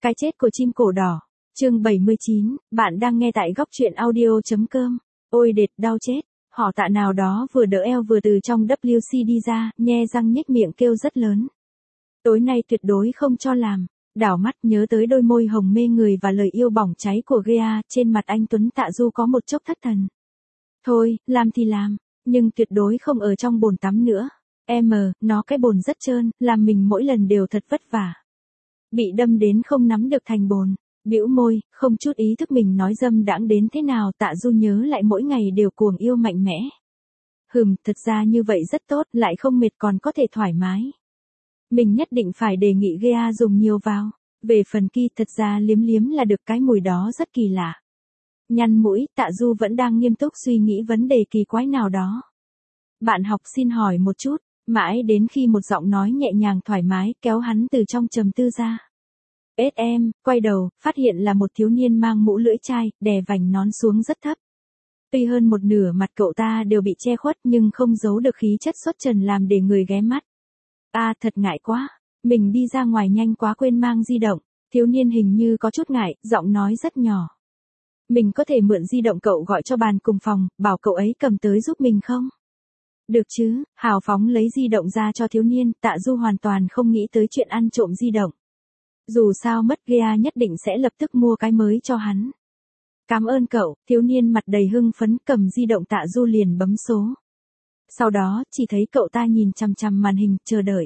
Cái chết của chim cổ đỏ. Chương 79, bạn đang nghe tại góc truyện audio.com. Ôi đệt đau chết. Họ Tạ nào đó vừa đỡ eo vừa từ trong WC đi ra, nhe răng nhếch miệng kêu rất lớn. Tối nay tuyệt đối không cho làm. Đảo mắt nhớ tới đôi môi hồng mê người và lời yêu bỏng cháy của Gea, trên mặt anh Tuấn Tạ Du có một chốc thất thần. Thôi, làm thì làm, nhưng tuyệt đối không ở trong bồn tắm nữa. Nó cái bồn rất trơn, làm mình mỗi lần đều thật vất vả. Bị đâm đến không nắm được thành bồn, bĩu môi, không chút ý thức mình nói dâm đãng đến thế nào. Tạ Du nhớ lại mỗi ngày đều cuồng yêu mạnh mẽ. Thật ra như vậy rất tốt, lại không mệt còn có thể thoải mái. Mình nhất định phải đề nghị Gea dùng nhiều vào. Về phần Ki thật ra liếm liếm là được, cái mùi đó rất kỳ lạ. Nhăn mũi, Tạ Du vẫn đang nghiêm túc suy nghĩ vấn đề kỳ quái nào đó. Bạn học xin hỏi một chút, mãi đến khi một giọng nói nhẹ nhàng thoải mái kéo hắn từ trong trầm tư ra. Em, quay đầu, phát hiện là một thiếu niên mang mũ lưỡi chai, đè vành nón xuống rất thấp. Tuy hơn một nửa mặt cậu ta đều bị che khuất nhưng không giấu được khí chất xuất trần làm để người ghé mắt. Thật ngại quá, mình đi ra ngoài nhanh quá quên mang di động. Thiếu niên hình như có chút ngại, giọng nói rất nhỏ. Mình có thể mượn di động cậu gọi cho bàn cùng phòng, bảo cậu ấy cầm tới giúp mình không? Được chứ, hào phóng lấy di động ra cho thiếu niên. Tạ Du hoàn toàn không nghĩ tới chuyện ăn trộm di động. Dù sao mất Gea nhất định sẽ lập tức mua cái mới cho hắn. Cảm ơn cậu, thiếu niên mặt đầy hưng phấn cầm di động. Tạ Du liền bấm số. Sau đó, chỉ thấy cậu ta nhìn chằm chằm màn hình, chờ đợi.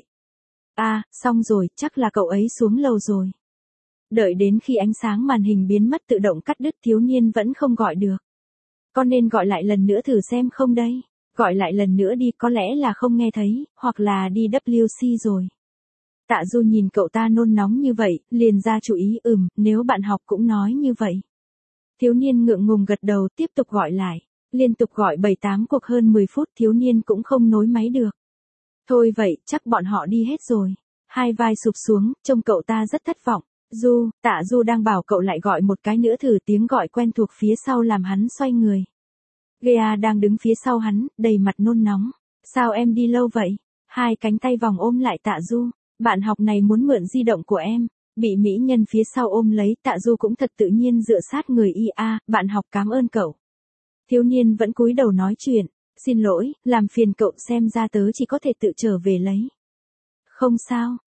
Xong rồi, chắc là cậu ấy xuống lầu rồi. Đợi đến khi ánh sáng màn hình biến mất tự động cắt đứt, thiếu niên vẫn không gọi được. Có nên gọi lại lần nữa thử xem không đây? Gọi lại lần nữa đi, có lẽ là không nghe thấy, hoặc là đi WC rồi. Tạ Du nhìn cậu ta nôn nóng như vậy, liền ra chủ ý. Nếu bạn học cũng nói như vậy. Thiếu niên ngượng ngùng gật đầu, tiếp tục gọi lại. Liên tục gọi 7-8 cuộc hơn 10 phút, thiếu niên cũng không nối máy được. Thôi vậy, chắc bọn họ đi hết rồi. Hai vai sụp xuống, trông cậu ta rất thất vọng. Tạ Du đang bảo cậu lại gọi một cái nữa thử, tiếng gọi quen thuộc phía sau làm hắn xoay người. Gea đang đứng phía sau hắn, đầy mặt nôn nóng. Sao em đi lâu vậy? Hai cánh tay vòng ôm lại Tạ Du. Bạn học này muốn mượn di động của em. Bị mỹ nhân phía sau ôm lấy, Tạ Du cũng thật tự nhiên dựa sát người bạn học cảm ơn cậu. Thiếu niên vẫn cúi đầu nói chuyện. Xin lỗi, làm phiền cậu, xem ra tớ chỉ có thể tự trở về lấy. Không sao,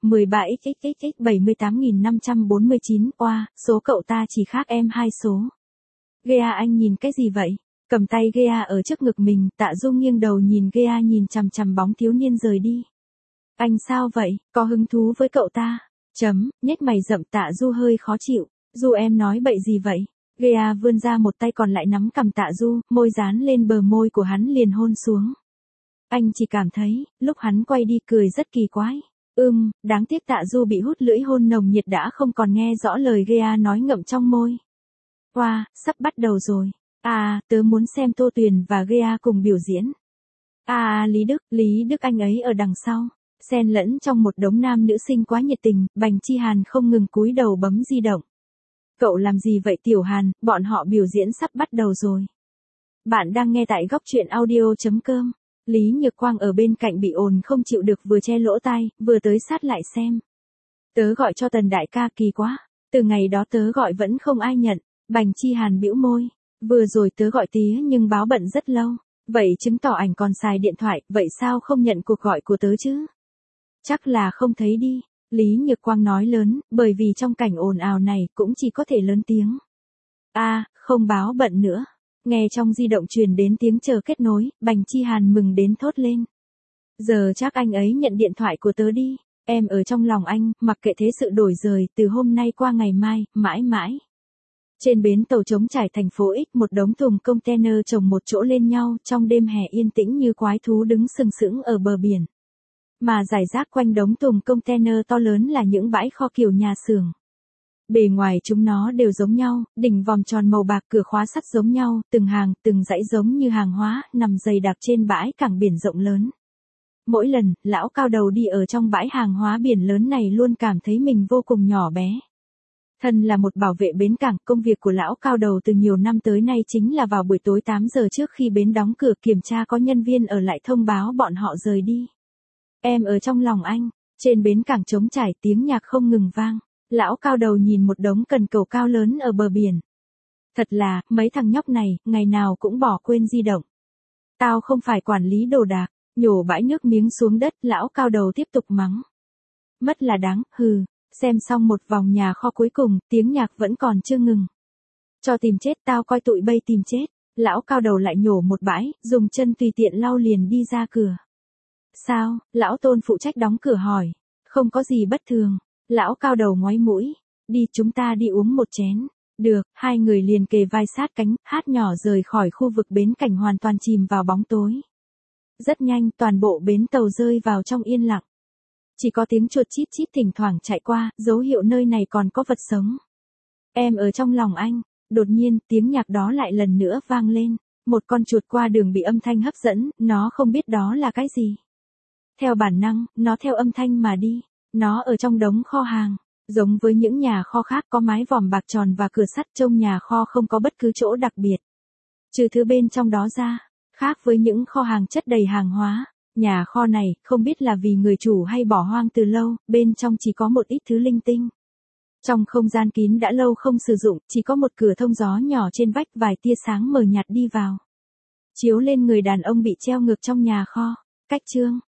13xxxx 78.549, số cậu ta chỉ khác em 2 số. Gea anh nhìn cái gì vậy? Cầm tay Gea ở trước ngực mình, Tạ Du nghiêng đầu nhìn Gea nhìn chằm chằm bóng thiếu niên rời đi. Anh sao vậy, có hứng thú với cậu ta? Nhếch mày rậm. Tạ Du hơi khó chịu. Em nói bậy gì vậy? Gea vươn ra một tay còn lại nắm cằm Tạ Du, môi dán lên bờ môi của hắn liền hôn xuống. Anh chỉ cảm thấy, lúc hắn quay đi cười rất kỳ quái. Đáng tiếc Tạ Du bị hút lưỡi hôn nồng nhiệt đã không còn nghe rõ lời Gea nói ngậm trong môi. Sắp bắt đầu rồi. Tớ muốn xem Tô Tuyền và Gea cùng biểu diễn. Lý Đức anh ấy ở đằng sau. Xen lẫn trong một đống nam nữ sinh quá nhiệt tình, Bành Chi Hàn không ngừng cúi đầu bấm di động. Cậu làm gì vậy Tiểu Hàn, bọn họ biểu diễn sắp bắt đầu rồi. Bạn đang nghe tại góc truyện audio.com. Lý Nhược Quang ở bên cạnh bị ồn không chịu được, vừa che lỗ tai, vừa tới sát lại xem. Tớ gọi cho Tần đại ca kỳ quá. Từ ngày đó tớ gọi vẫn không ai nhận. Bành Chi Hàn bĩu môi. Vừa rồi tớ gọi tía nhưng báo bận rất lâu. Vậy chứng tỏ ảnh còn xài điện thoại, vậy sao không nhận cuộc gọi của tớ chứ? Chắc là không thấy đi. Lý Nhược Quang nói lớn, bởi vì trong cảnh ồn ào này cũng chỉ có thể lớn tiếng. Không báo bận nữa. Nghe trong di động truyền đến tiếng chờ kết nối, Bành Chi Hàn mừng đến thốt lên. Giờ chắc anh ấy nhận điện thoại của tớ đi. Em ở trong lòng anh, mặc kệ thế sự đổi rời, từ hôm nay qua ngày mai, mãi mãi. Trên bến tàu trống trải thành phố X, một đống thùng container chồng một chỗ lên nhau, trong đêm hè yên tĩnh như quái thú đứng sừng sững ở bờ biển. Mà rải rác quanh đống thùng container to lớn là những bãi kho kiểu nhà xưởng. Bề ngoài chúng nó đều giống nhau, đỉnh vòm tròn màu bạc, cửa khóa sắt giống nhau, từng hàng, từng dãy giống như hàng hóa, nằm dày đặc trên bãi cảng biển rộng lớn. Mỗi lần, lão cao đầu đi ở trong bãi hàng hóa biển lớn này luôn cảm thấy mình vô cùng nhỏ bé. Thân là một bảo vệ bến cảng, công việc của lão cao đầu từ nhiều năm tới nay chính là vào buổi tối 8 giờ trước khi bến đóng cửa kiểm tra có nhân viên ở lại thông báo bọn họ rời đi. Em ở trong lòng anh. Trên bến cảng trống trải tiếng nhạc không ngừng vang. Lão cao đầu nhìn một đống cần cầu cao lớn ở bờ biển. Thật là, mấy thằng nhóc này, ngày nào cũng bỏ quên di động. Tao không phải quản lý đồ đạc, nhổ bãi nước miếng xuống đất, lão cao đầu tiếp tục mắng. Mất là đáng, hừ, xem xong một vòng nhà kho cuối cùng, tiếng nhạc vẫn còn chưa ngừng. Cho tìm chết, tao coi tụi bay tìm chết. Lão cao đầu lại nhổ một bãi, dùng chân tùy tiện lau liền đi ra cửa. Sao, lão Tôn phụ trách đóng cửa hỏi. Không có gì bất thường. Lão cao đầu ngoáy mũi. Đi, chúng ta đi uống một chén. Được, hai người liền kề vai sát cánh, hát nhỏ rời khỏi khu vực bến cảnh hoàn toàn chìm vào bóng tối. Rất nhanh, toàn bộ bến tàu rơi vào trong yên lặng. Chỉ có tiếng chuột chít chít thỉnh thoảng chạy qua, dấu hiệu nơi này còn có vật sống. Em ở trong lòng anh. Đột nhiên, tiếng nhạc đó lại lần nữa vang lên. Một con chuột qua đường bị âm thanh hấp dẫn, nó không biết đó là cái gì. Theo bản năng, nó theo âm thanh mà đi. Nó ở trong đống kho hàng. Giống với những nhà kho khác có mái vòm bạc tròn và cửa sắt, trông nhà kho không có bất cứ chỗ đặc biệt. Trừ thứ bên trong đó ra, khác với những kho hàng chất đầy hàng hóa, nhà kho này không biết là vì người chủ hay bỏ hoang từ lâu, bên trong chỉ có một ít thứ linh tinh. Trong không gian kín đã lâu không sử dụng, chỉ có một cửa thông gió nhỏ trên vách, vài tia sáng mờ nhạt đi vào. Chiếu lên người đàn ông bị treo ngược trong nhà kho. Cách chương